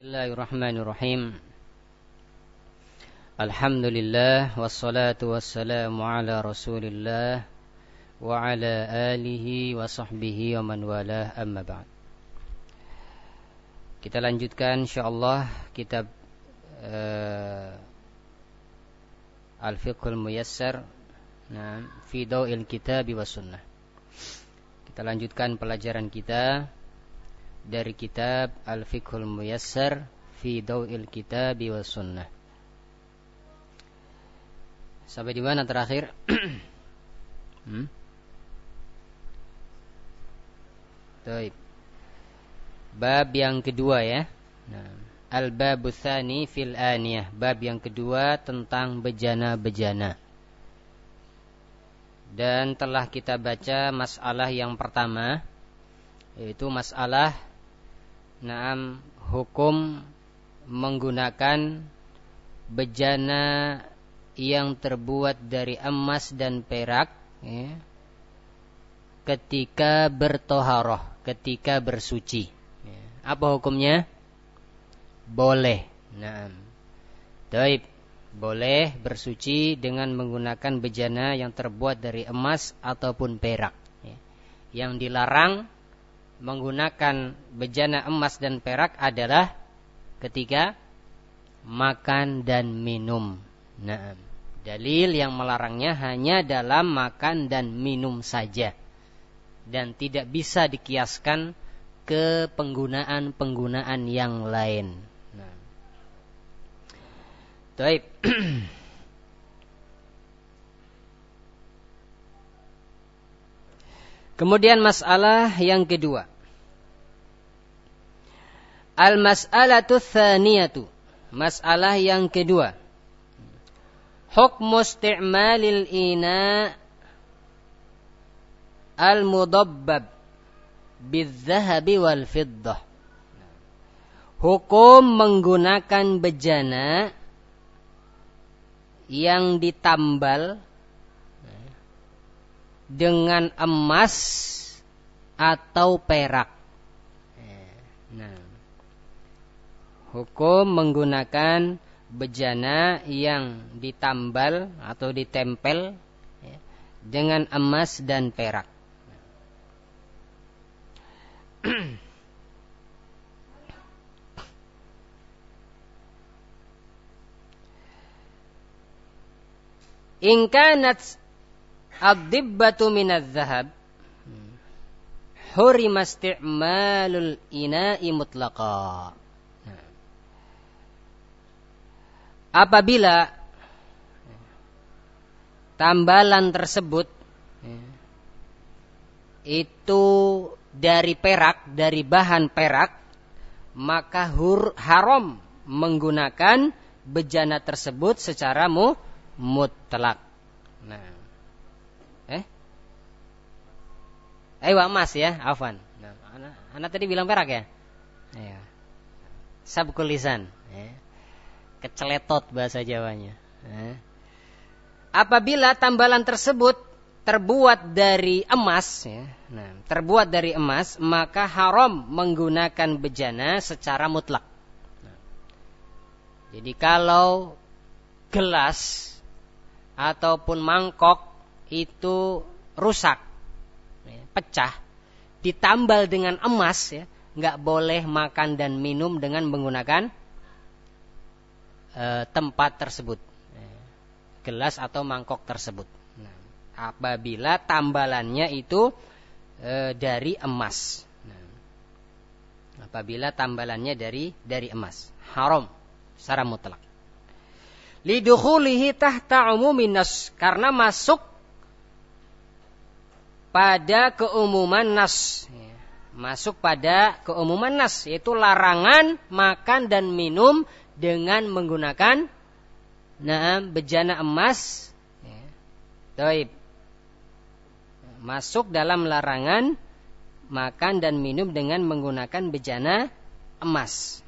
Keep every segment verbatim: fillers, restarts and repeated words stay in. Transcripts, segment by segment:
Bismillahirrahmanirrahim. Alhamdulillah wassalatu wassalamu ala Rasulillah wa ala alihi wa sahbihi wa man walah, amma ba'd. Kita lanjutkan insyaallah kitab uh, Al-Fiqhul Muyassar nah, fi Daw'il Kitab wa Sunnah. Kita lanjutkan pelajaran kita dari kitab Al-Fiqhul Muyassar fi Daw'il Kitab wa Sunnah. Sampai di mana terakhir? hmm? Baik. Bab yang kedua ya. Nah, Al-Babu Tsani fil Aniyah. Bab yang kedua tentang bejana-bejana. Dan telah kita baca masalah yang pertama, yaitu masalah Naam hukum menggunakan bejana yang terbuat dari emas dan perak ya, ketika bertoharoh, ketika bersuci ya. Apa hukumnya? Boleh. Naam. Taib. Boleh bersuci dengan menggunakan bejana yang terbuat dari emas ataupun perak ya. Yang dilarang menggunakan bejana emas dan perak adalah ketika makan dan minum. Nah, dalil yang melarangnya hanya dalam makan dan minum saja, dan tidak bisa dikiaskan ke penggunaan-penggunaan yang lain. Nah, baik. Kemudian masalah yang kedua. Al-mas'alatu tsaniyatu. Masalah yang kedua. Hukmu isti'malil ina al-mudabbab bil-zahabi wal-fiddah. Hukum menggunakan bejana yang ditambal dengan emas atau perak. Nah, hukum menggunakan bejana yang ditambal atau ditempel ya, dengan emas dan perak. In kanat ad-dibbatu minadz zahab hurima isti'malul ina'i mutlaqa. Apabila tambalan tersebut itu dari perak, dari bahan perak, maka hur, haram menggunakan bejana tersebut secara mu, mutlak. Nah, eh, Ayo emas ya, afwan. Nah, anak, anak tadi bilang perak ya. Ya. Sabkul lisan. Ya. Keceletot bahasa Jawanya. Ya. Apabila tambalan tersebut terbuat dari emas, ya, nah, terbuat dari emas, maka haram menggunakan bejana secara mutlak. Nah, jadi kalau gelas ataupun mangkok itu rusak, ya, pecah, ditambal dengan emas, ya, nggak boleh makan dan minum dengan menggunakan e, tempat tersebut, ya, gelas atau mangkok tersebut. Nah, apabila tambalannya itu e, dari emas, nah, apabila tambalannya dari dari emas, haram secara mutlak. Lidukhulihi tahta umumin nas, karena masuk pada keumuman nas, masuk pada keumuman nas, yaitu larangan makan dan minum dengan menggunakan nah, bejana emas. Taib. Masuk dalam larangan makan dan minum dengan menggunakan bejana emas.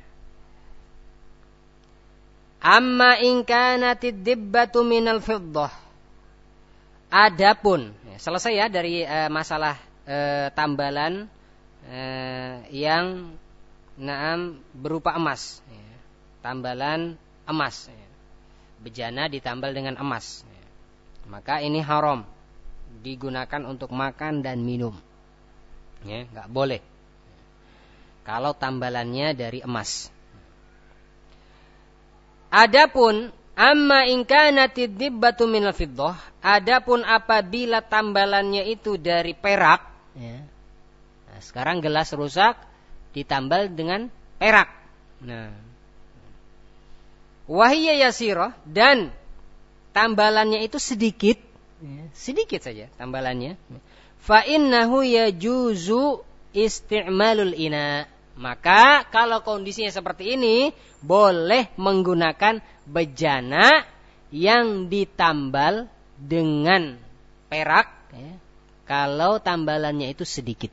Amma in kanatid dibbatu minal fiddah. Adapun, selesai ya dari e, masalah e, tambalan e, yang naam berupa emas, ya. Tambalan emas, ya. Bejana ditambal dengan emas, ya. Maka ini haram digunakan untuk makan dan minum, ya, nggak boleh kalau tambalannya dari emas. Adapun amma in kanatid dibbatu minal fiddah, adapun apabila tambalannya itu dari perak, ya. Nah, sekarang gelas rusak ditambal dengan perak. Nah, wahiyya yasirah, dan tambalannya itu sedikit, ya, sedikit saja tambalannya. Fa innahu yajuzu isti'malul ina. Maka kalau kondisinya seperti ini, boleh menggunakan bejana yang ditambal dengan perak, ya, kalau tambalannya itu sedikit.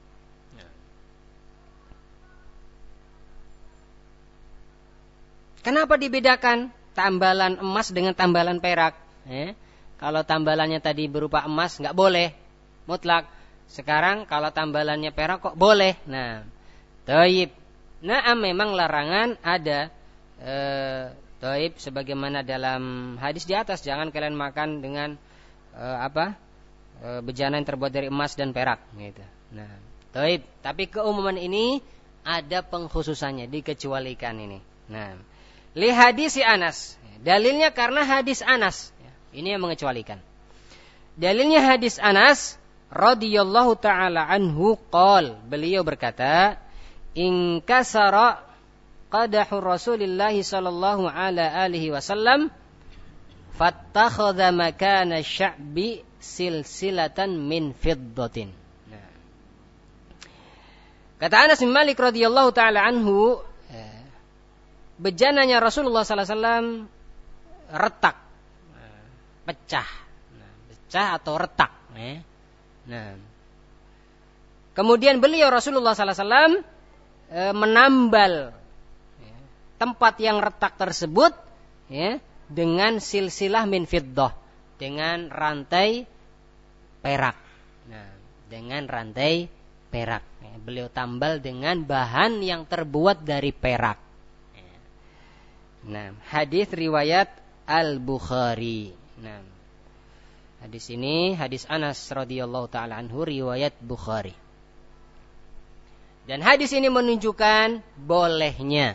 Kenapa dibedakan tambalan emas dengan tambalan perak? Ya, kalau tambalannya tadi berupa emas nggak boleh mutlak. Sekarang kalau tambalannya perak kok boleh. Nah, taib. Nah, memang larangan ada. E, taib sebagaimana dalam hadis di atas, jangan kalian makan dengan e, apa? E, bejana yang terbuat dari emas dan perak, gitu. Nah, taib. Tapi keumuman ini ada pengkhususannya, dikecualikan ini. Nah, li hadis Anas. Dalilnya karena hadis Anas. Ini yang mengecualikan. Dalilnya hadis Anas radhiyallahu taala anhu qol, beliau berkata, in kasara qadahu Rasulillah sallallahu ala alihi wasallam fattakhadha makana sya'bi silsilatan min fiddatin. Nah, kata Anas bin Malik radhiyallahu taala anhu, bejananya Rasulullah sallallahu alaihi wasallam retak, pecah, nah, pecah atau retak. Eh. Nah, kemudian beliau Rasulullah sallallahu alaihi wasallam e, menambal, ya, tempat yang retak tersebut, ya, dengan silsilah min fiddah, dengan rantai perak. Nah, dengan rantai perak. Ya, beliau tambal dengan bahan yang terbuat dari perak. Ya. Nah, hadis riwayat Al-Bukhari. Nah, hadis ini hadis Anas radhiyallahu taala anhu riwayat Bukhari. Dan hadis ini menunjukkan bolehnya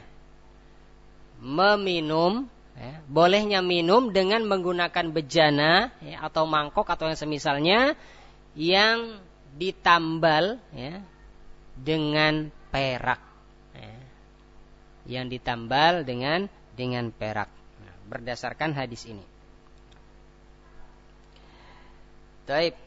meminum, ya, bolehnya minum dengan menggunakan bejana, ya, atau mangkok atau yang semisalnya yang ditambal, ya, dengan perak, ya, yang ditambal dengan dengan perak. Nah, berdasarkan hadis ini. Baik.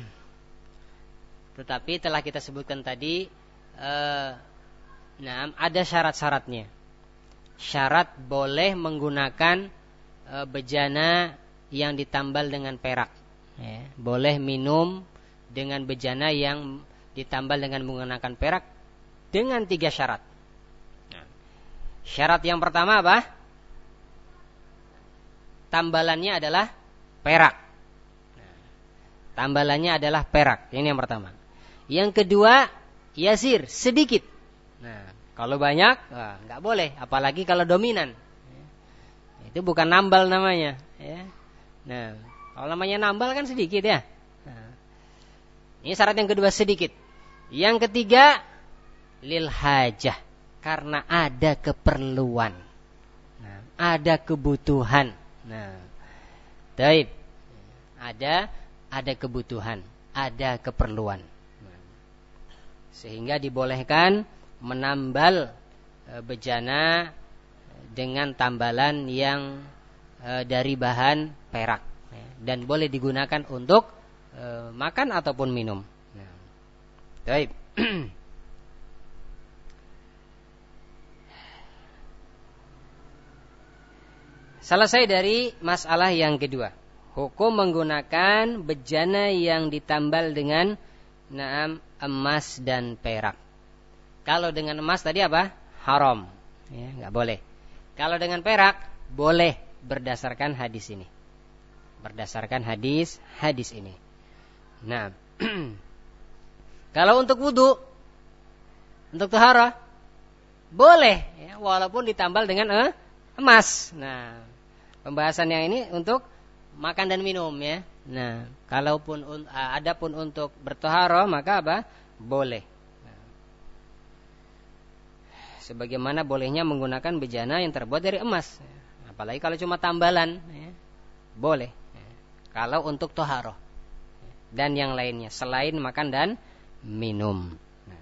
Tetapi telah kita sebutkan tadi, eh, nah, ada syarat-syaratnya. Syarat boleh menggunakan eh, bejana yang ditambal dengan perak. Ya, boleh minum dengan bejana yang ditambal dengan menggunakan perak dengan tiga syarat. Nah, syarat yang pertama apa? Tambalannya adalah perak. Tambalannya adalah perak. Ini yang pertama. Yang kedua, yasir, sedikit. Nah, kalau banyak, wah, nggak boleh. Apalagi kalau dominan. Itu bukan nambal namanya. Ya. Nah, kalau namanya nambal kan sedikit, ya. Nah, ini syarat yang kedua, sedikit. Yang ketiga, lil hajah, karena ada keperluan. Nah, ada kebutuhan. Nah, taib. Ada ada kebutuhan, ada keperluan. Sehingga dibolehkan menambal e, bejana dengan tambalan yang e, dari bahan perak, ya, dan boleh digunakan untuk e, makan ataupun minum. Nah, baik. Selesai dari masalah yang kedua. Hukum menggunakan bejana yang ditambal dengan naam emas dan perak. Kalau dengan emas tadi apa? Haram, ya, nggak boleh. Kalau dengan perak boleh berdasarkan hadis ini. Berdasarkan hadis hadis ini. Nah, kalau untuk wudu, untuk taharah, boleh, ya, walaupun ditambal dengan eh, emas. Nah, pembahasan yang ini untuk makan dan minum ya. Nah, kalaupun uh, adapun untuk bertoharoh maka apa? Boleh. Nah, sebagaimana bolehnya menggunakan bejana yang terbuat dari emas. Apalagi kalau cuma tambalan, ya, boleh. Ya, kalau untuk toharoh dan yang lainnya selain makan dan minum. Nah.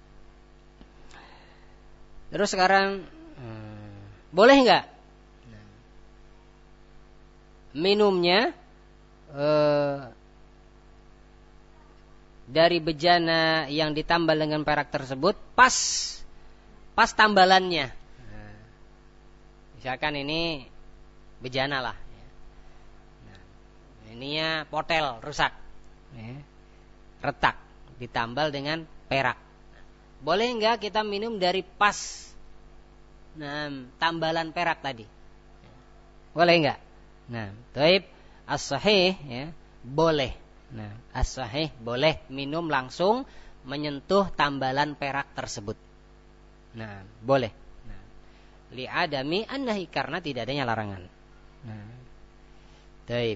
Terus sekarang hmm, boleh nggak nah, minumnya eh, dari bejana yang ditambal dengan perak tersebut pas pas tambalannya. Nah, misalkan ini bejana lah. Nah, ininya potel rusak, ya, retak. Ditambal dengan perak. Boleh enggak kita minum dari pas nah, tambalan perak tadi? Boleh enggak? Nah, taib as-sahih ya, boleh. Nah, as-sahih boleh minum langsung menyentuh tambalan perak tersebut. Nah, boleh. Nah, li'adami annahi karena tidak adanya larangan. Nah, taib.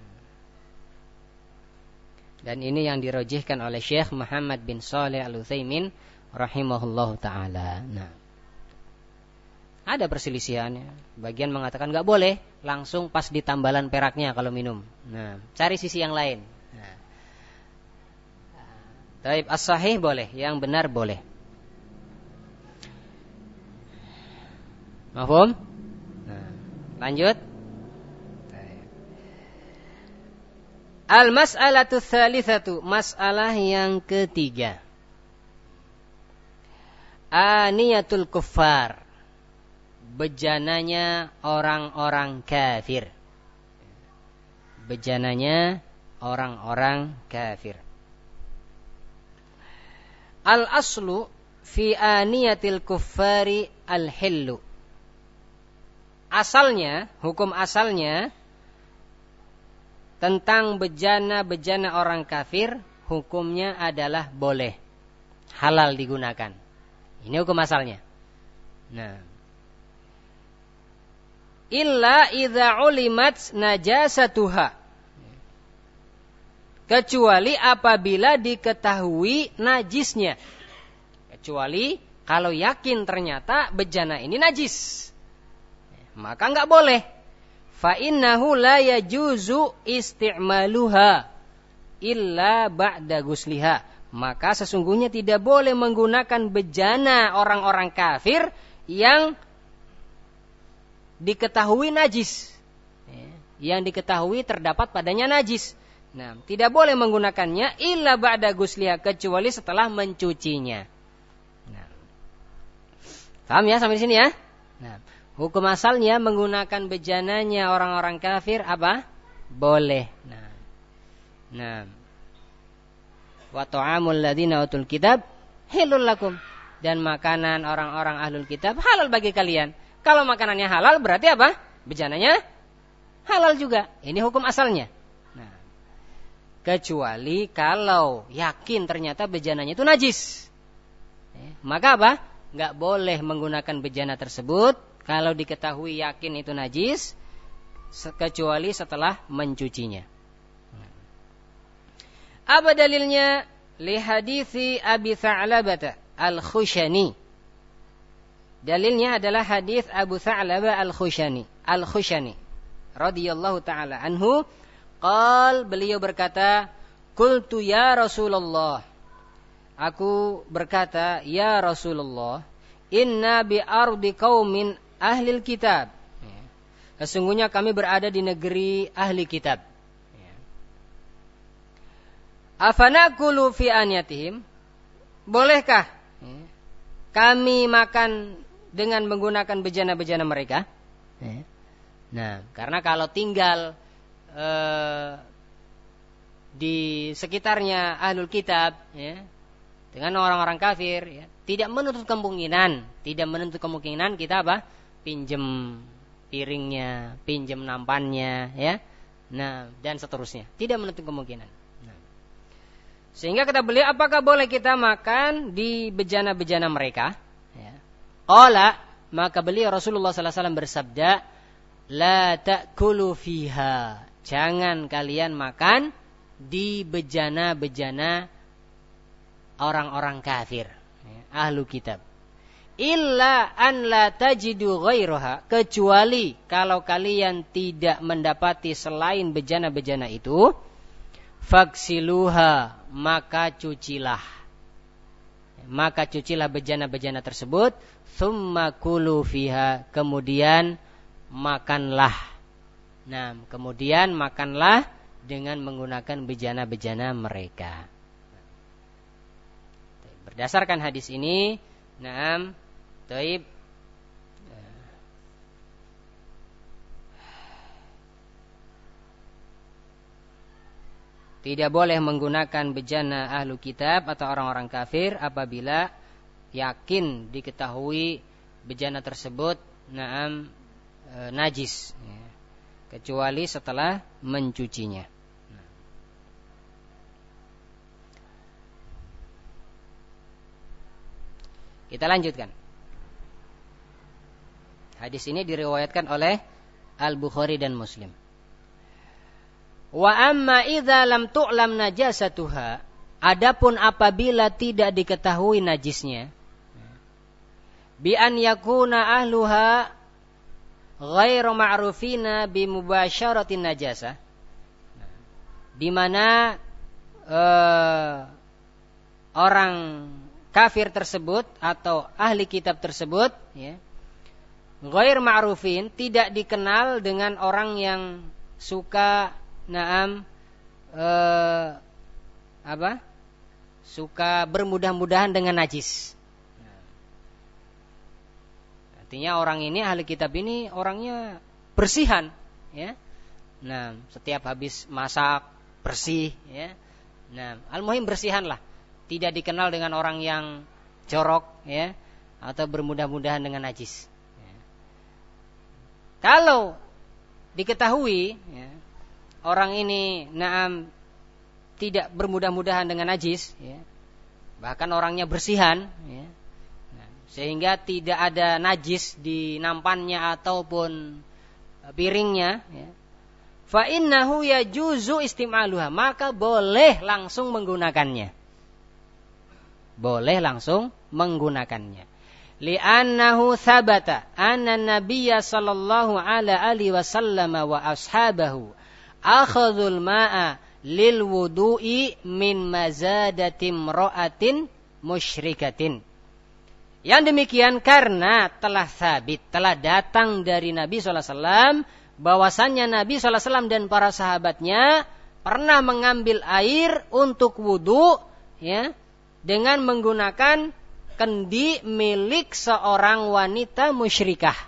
Dan ini yang dirojihkan oleh Syekh Muhammad bin Shalih Al-Utsaimin rahimahullahu taala. Nah, ada perselisihannya. Bagian mengatakan enggak boleh langsung pas di tambalan peraknya kalau minum. Nah, cari sisi yang lain. Nah, taib as-sahih boleh, yang benar boleh. Mafhum? Nah, lanjut. Al-mas'alatu tsalitsatu, masalah yang ketiga. Aniyatul kuffar, bejananya orang-orang kafir. Bejananya orang-orang kafir. Al-aslu fi aniyatil kuffari al-hillu. Asalnya, hukum asalnya tentang bejana-bejana orang kafir, hukumnya adalah boleh, halal digunakan. Ini hukum asalnya. Nah, illa idza ulimat najasatuha, kecuali apabila diketahui najisnya. Kecuali kalau yakin ternyata bejana ini najis, maka enggak boleh. Fa innahu la yajuzu isti'maluha illa ba'da gusliha. Maka sesungguhnya tidak boleh menggunakan bejana orang-orang kafir yang diketahui najis, yang diketahui terdapat padanya najis. Nah, tidak boleh menggunakannya illa ba'da gusliha, kecuali setelah mencucinya. Nah, paham ya sampai sini ya? Nah, hukum asalnya menggunakan bejananya orang-orang kafir apa? Boleh. Nah, nah, wa ta'amul ladzina utul kitab halal lakum, dan makanan orang-orang ahlul kitab halal bagi kalian. Kalau makanannya halal berarti apa? Bejananya halal juga. Ini hukum asalnya. Nah, kecuali kalau yakin ternyata bejananya itu najis, eh, maka apa? Enggak boleh menggunakan bejana tersebut kalau diketahui yakin itu najis, kecuali setelah mencucinya. Apa dalilnya? Li hadithi Abi Tha'labah Al-Khushani. Dalilnya adalah hadis Abu Tha'labah Al-Khushani, Al-Khushani radhiyallahu taala anhu, qal, beliau berkata, qultu ya Rasulullah, aku berkata, ya Rasulullah, inna bi ardi qaumin ahlil kitab. Sesungguhnya kami berada di negeri ahli kitab. Afanakulu fi aniyatihim, bolehkah kami makan dengan menggunakan bejana-bejana mereka? Nah, karena kalau tinggal eh, di sekitarnya ahlul kitab, ya, dengan orang-orang kafir, ya, tidak menutup kemungkinan, tidak menutup kemungkinan kita apa? Pinjem piringnya, pinjem nampannya, ya. Nah, dan seterusnya. Tidak menutup kemungkinan. Nah, sehingga kata beliau, apakah boleh kita makan di bejana-bejana mereka? Ya. Qala, maka beliau Rasulullah sallallahu alaihi wasallam bersabda, la ta'kulu fiha, jangan kalian makan di bejana-bejana orang-orang kafir, ahlu kitab. Illa an la tajidu ghairaha, kecuali kalau kalian tidak mendapati selain bejana-bejana itu, faksiluha, maka cucilah. Maka cucilah bejana-bejana tersebut, thumma kulu fiha, kemudian makanlah. Nah, kemudian makanlah dengan menggunakan bejana-bejana mereka. Berdasarkan hadis ini, naam, taib, tidak boleh menggunakan bejana ahlu kitab atau orang-orang kafir apabila yakin diketahui bejana tersebut naam e, najis, ya, kecuali setelah mencucinya. Kita lanjutkan. Hadis ini diriwayatkan oleh Al-Bukhari dan Muslim. Wa amma idza lam tu'lam najasatuha, adapun apabila tidak diketahui najisnya, bi an yakuna ahluha ghairu ma'rufina bi mubasyaratin najasah, di mana uh, orang kafir tersebut atau ahli kitab tersebut, ya, ghair ma'rufin, tidak dikenal dengan orang yang suka naam eh, apa? Suka bermudah-mudahan dengan najis. Artinya orang ini, ahli kitab ini orangnya bersihan, ya. Nah, setiap habis masak bersih, ya. Nah, al-muhim bersihanlah. Tidak dikenal dengan orang yang jorok, ya, atau bermudah-mudahan dengan najis. Ya. Kalau diketahui, ya, orang ini naam tidak bermudah-mudahan dengan najis, ya, bahkan orangnya bersihan, ya, nah, sehingga tidak ada najis di nampannya ataupun piringnya, ya, fa innahu yajuzu istimaluha, maka boleh langsung menggunakannya. Boleh langsung menggunakannya. Li'annahu thabata anna nabiyya sallallahu alaihi wasallam wa ashabahu akhadhul ma'a lil wudu'i min mazadati imra'atin musyrikatin. Yang demikian karena telah sabit, telah datang dari Nabi sallallahu alaihi wasallam bahwasannya Nabi sallallahu alaihi wasallam dan para sahabatnya pernah mengambil air untuk wudu, ya, dengan menggunakan kendi milik seorang wanita musyrikah.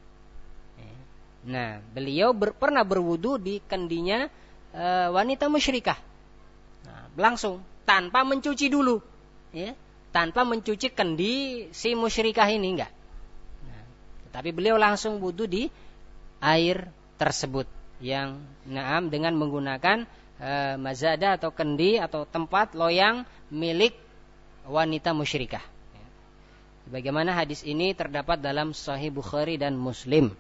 Nah, beliau ber, pernah berwudu di kendinya e, wanita musyrikah. Nah, langsung tanpa mencuci dulu, ya, tanpa mencuci kendi si musyrikah ini, enggak. Nah, tetapi beliau langsung wudu di air tersebut yang naam dengan menggunakan e, mazada atau kendi atau tempat loyang milik wanita musyrikah. Bagaimana hadis ini terdapat dalam Sahih Bukhari dan Muslim.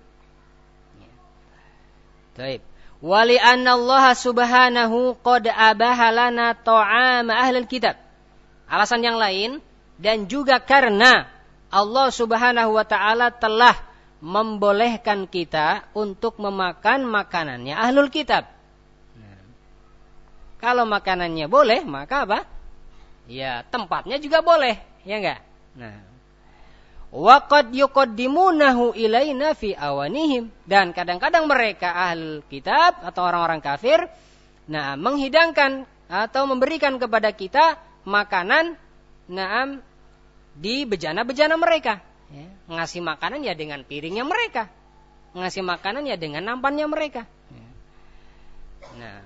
Baik. Wali anna Allah subhanahu qad abaha lana ta'ama ahlul kitab. Alasan yang lain, dan juga karena Allah subhanahu wa ta'ala telah membolehkan kita untuk memakan makanannya ahlul kitab. Nah, kalau makanannya boleh, maka apa? Ya, tempatnya juga boleh, ya enggak? Nah, wa qad yuqaddimunahu ilaina fi awanihim, dan kadang-kadang mereka ahli kitab atau orang-orang kafir nah menghidangkan atau memberikan kepada kita makanan naam di bejana-bejana mereka, ya, ngasih makanan ya dengan piringnya mereka, ngasih makanan ya dengan nampannya mereka. Nah,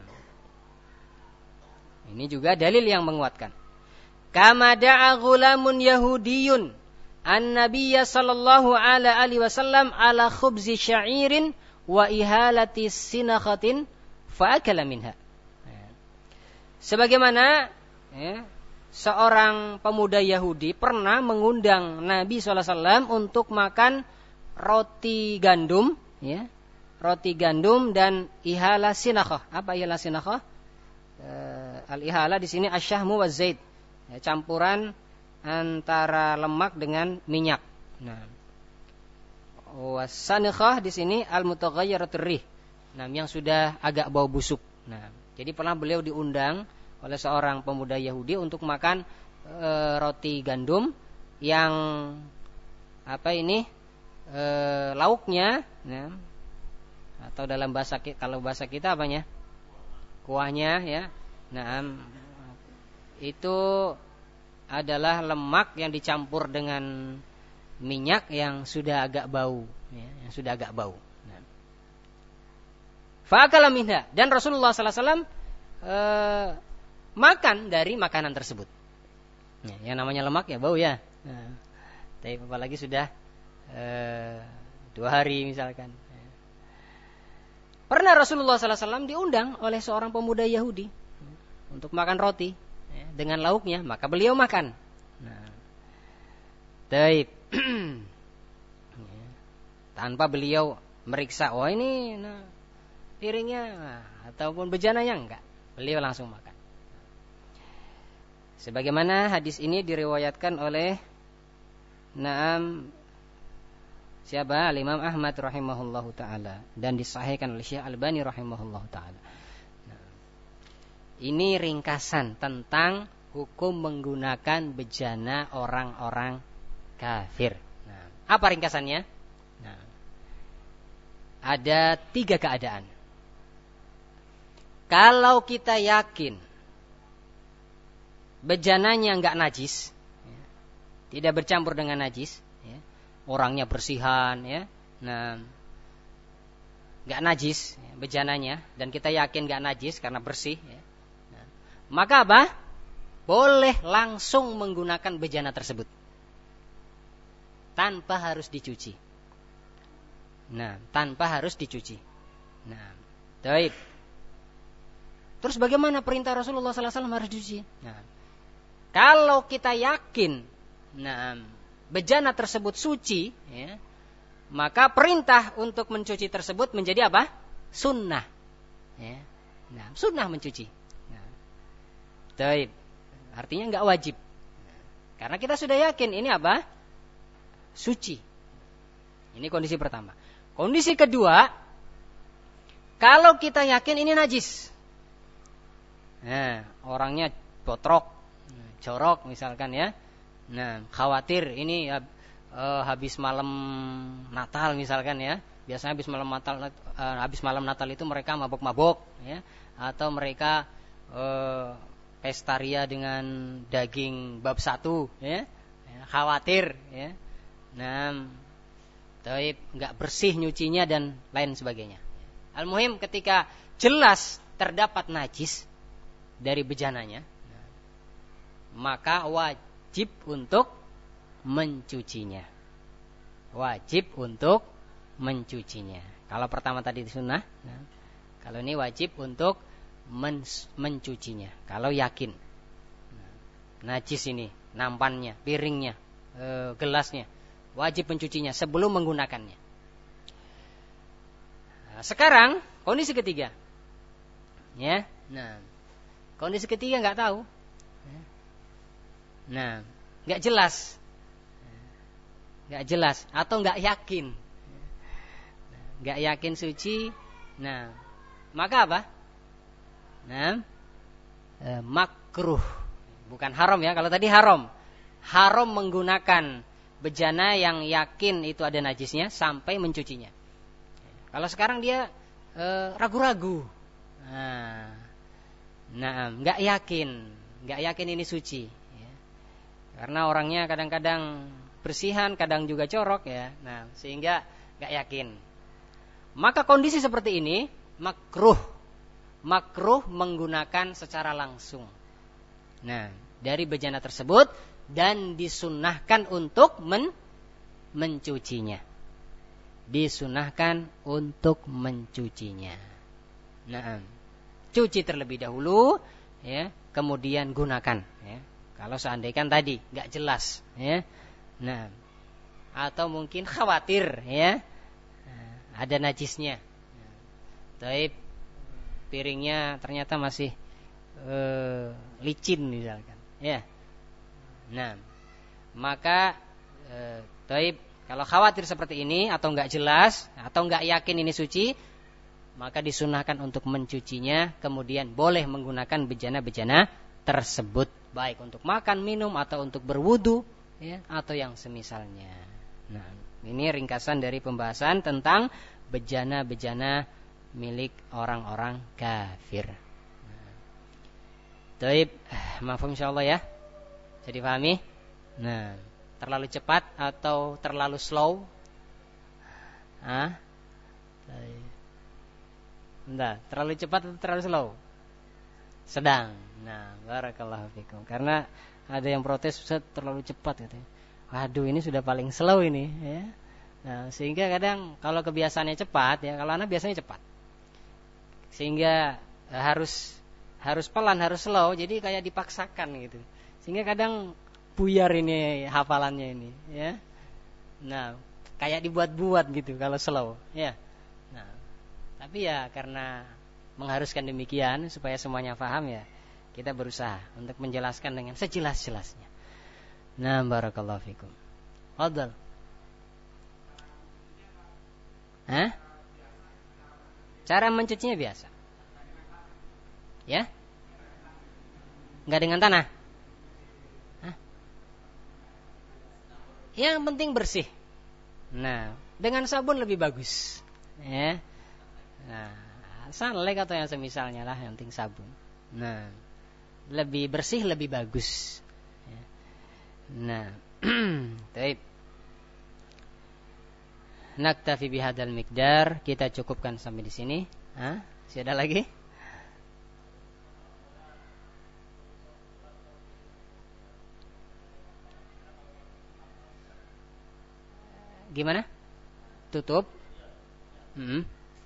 ini juga dalil yang menguatkan. Kama da'a ghulamun yahudiyun an-nabiyya sallallahu alaihi wasallam ala khubzi sya'irin wa ihalati sinakhatin fa akala minha. Sebagaimana, ya, seorang pemuda Yahudi pernah mengundang Nabi shallallahu alaihi wasallam untuk makan roti gandum, ya, roti gandum dan ihala sinakhah. Apa ihala sinakhah? E, al ihala di sini asyahmu wa zait, ya, campuran antara lemak dengan minyak. Nah, wasanikhah di sini al mutaghayyiratur rih. Nah, yang sudah agak bau busuk. Nah, jadi pernah beliau diundang oleh seorang pemuda Yahudi untuk makan e, roti gandum yang apa ini e, lauknya, ya, atau dalam bahasa kalau bahasa kita apanya? Kuahnya, ya. Nah, itu adalah lemak yang dicampur dengan minyak yang sudah agak bau, ya, yang sudah agak bau. Nah. Fa'akala minha, dan Rasulullah sallallahu alaihi wasallam e, makan dari makanan tersebut. Ya, yang namanya lemak ya bau ya. Nah, tapi apalagi sudah e, dua hari misalkan. Pernah Rasulullah sallallahu alaihi wasallam diundang oleh seorang pemuda Yahudi untuk makan roti, ya, dengan lauknya, maka beliau makan. Nah, taib. Ya, tanpa beliau meriksa, oh ini nah, piringnya nah, ataupun bejananya, enggak. Beliau langsung makan. Sebagaimana hadis ini diriwayatkan oleh Naam siapa? Imam Ahmad rahimahullahu taala dan disahihkan oleh Syekh Albani rahimahullahu taala. Nah, ini ringkasan tentang hukum menggunakan bejana orang-orang kafir. Nah, apa ringkasannya? Nah, ada tiga keadaan. Kalau kita yakin bejananya enggak najis, ya, tidak bercampur dengan najis, ya, orangnya bersihan, ya, nah, enggak najis, ya, bejananya, dan kita yakin enggak najis karena bersih, ya, nah, maka apa? Boleh langsung menggunakan bejana tersebut tanpa harus dicuci. Nah, tanpa harus dicuci. Nah, baik. Terus bagaimana perintah Rasulullah sallallahu alaihi wasallam harus dicuci? Nah, kalau kita yakin, nah, bejana tersebut suci, ya, maka perintah untuk mencuci tersebut menjadi apa? Sunnah. Ya. Nah, sunnah mencuci. Nah, baik. Artinya enggak wajib. Nah, karena kita sudah yakin ini apa? Suci. Ini kondisi pertama. Kondisi kedua, kalau kita yakin ini najis. Nah, orangnya botrok, jorok misalkan, ya. Nah, khawatir ini uh, habis malam Natal misalkan, ya. Biasanya habis malam Natal, uh, habis malam Natal itu mereka mabok-mabok, ya. Atau mereka uh, pestaria dengan daging bab satu, ya. Ya, khawatir, ya. Nah, taib enggak bersih nyucinya dan lain sebagainya. Al-muhim ketika jelas terdapat najis dari bejananya, maka wajib untuk mencucinya. Wajib untuk mencucinya. Kalau pertama tadi sunnah, nah, kalau ini wajib untuk men- mencucinya. Kalau yakin nah, najis ini, nampannya, piringnya, e, gelasnya, wajib mencucinya sebelum menggunakannya. Nah, sekarang kondisi ketiga, ya. Nah, kondisi ketiga nggak tahu. Nah, nggak jelas, nggak jelas atau nggak yakin, nggak yakin suci. Nah, maka apa? Nah, eh, makruh, bukan haram ya. Kalau tadi haram, haram menggunakan bejana yang yakin itu ada najisnya sampai mencucinya. Kalau sekarang dia eh, ragu-ragu, nah, nah, nggak yakin, nggak yakin ini suci. Karena orangnya kadang-kadang bersihan, kadang juga corok, ya. Nah, sehingga gak yakin. Maka kondisi seperti ini makruh, makruh menggunakan secara langsung. Nah, dari bejana tersebut dan disunnahkan untuk men- mencucinya. Disunnahkan untuk mencucinya. Nah, cuci terlebih dahulu, ya, kemudian gunakan, ya. kalau seandainya tadi nggak jelas, ya. Nah, atau mungkin khawatir, ya, ada najisnya. Taib, piringnya ternyata masih uh, licin misalkan, ya. Nah, maka uh, taib, kalau khawatir seperti ini atau nggak jelas atau nggak yakin ini suci, maka disunahkan untuk mencucinya, kemudian boleh menggunakan bejana-bejana tersebut, baik untuk makan, minum, atau untuk berwudu, ya, atau yang semisalnya. Nah, ini ringkasan dari pembahasan tentang bejana-bejana milik orang-orang kafir. Nah, taib, mafhum insyaallah ya. Jadi pahami? Nah, terlalu cepat atau terlalu slow? Hah? Entah, terlalu cepat atau terlalu slow? Sedang. Nah, barakallahu fikum. Karena ada yang protes, Ustaz, terlalu cepat katanya. Waduh, ini sudah paling slow ini, ya. Nah, sehingga kadang kalau kebiasaannya cepat, ya, kalau anak biasanya cepat. Sehingga harus harus pelan, harus slow, jadi kayak dipaksakan gitu. Sehingga kadang buyar ini hafalannya ini, ya. Nah, kayak dibuat-buat gitu kalau slow, ya. Nah, tapi ya karena mengharuskan demikian supaya semuanya paham, ya, kita berusaha untuk menjelaskan dengan sejelas-jelasnya. Nah, barakallahu fikum. Fadhal. Hah? Cara mencucinya biasa. Ya? Enggak dengan tanah. Hah? Yang penting bersih. Nah, dengan sabun lebih bagus. Ya. Nah, sunlight atau yang semisalnya lah, yang penting sabun. Nah, lebih bersih, lebih bagus. Ya. Nah, baik. Naktafi bihadzal miqdar, kita cukupkan sampai di sini. Hah? Masih ada lagi? Gimana? Tutup? Hmm.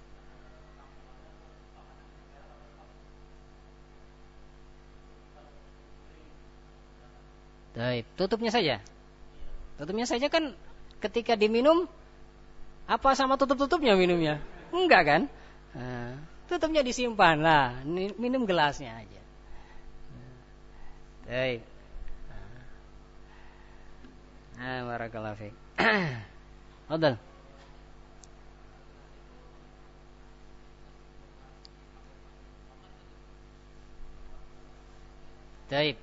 Baik, tutupnya saja. Tutupnya saja kan ketika diminum, apa sama tutup-tutupnya minumnya? Enggak kan? Nah, tutupnya disimpan lah, minum gelasnya aja. Baik. Nah, barakallahu fiik. Fadhal. Baik.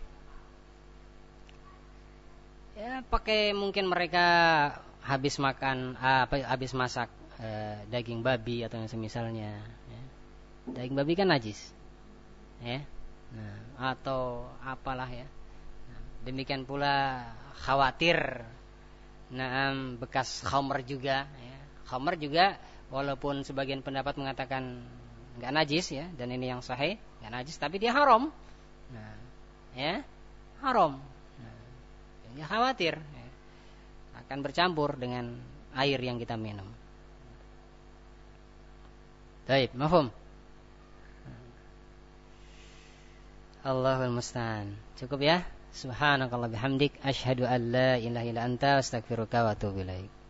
Ya, pakai mungkin mereka habis makan apa habis masak eh, daging babi atau yang semisalnya, ya. Daging babi kan najis, ya. Nah, atau apalah, ya. Nah, demikian pula khawatir nah bekas khamr juga, ya. Khamr juga walaupun sebagian pendapat mengatakan enggak najis, ya, dan ini yang sahih, enggak najis, tapi dia haram. Nah, ya, haram. Nah, ya khawatir, ya, akan bercampur dengan air yang kita minum. Baik, mafhum? Allahul musta'an. Cukup ya? Subhanakallah bihamdik, asyhadu an la ilaha illa anta, astaghfiruka wa atubu ilaik.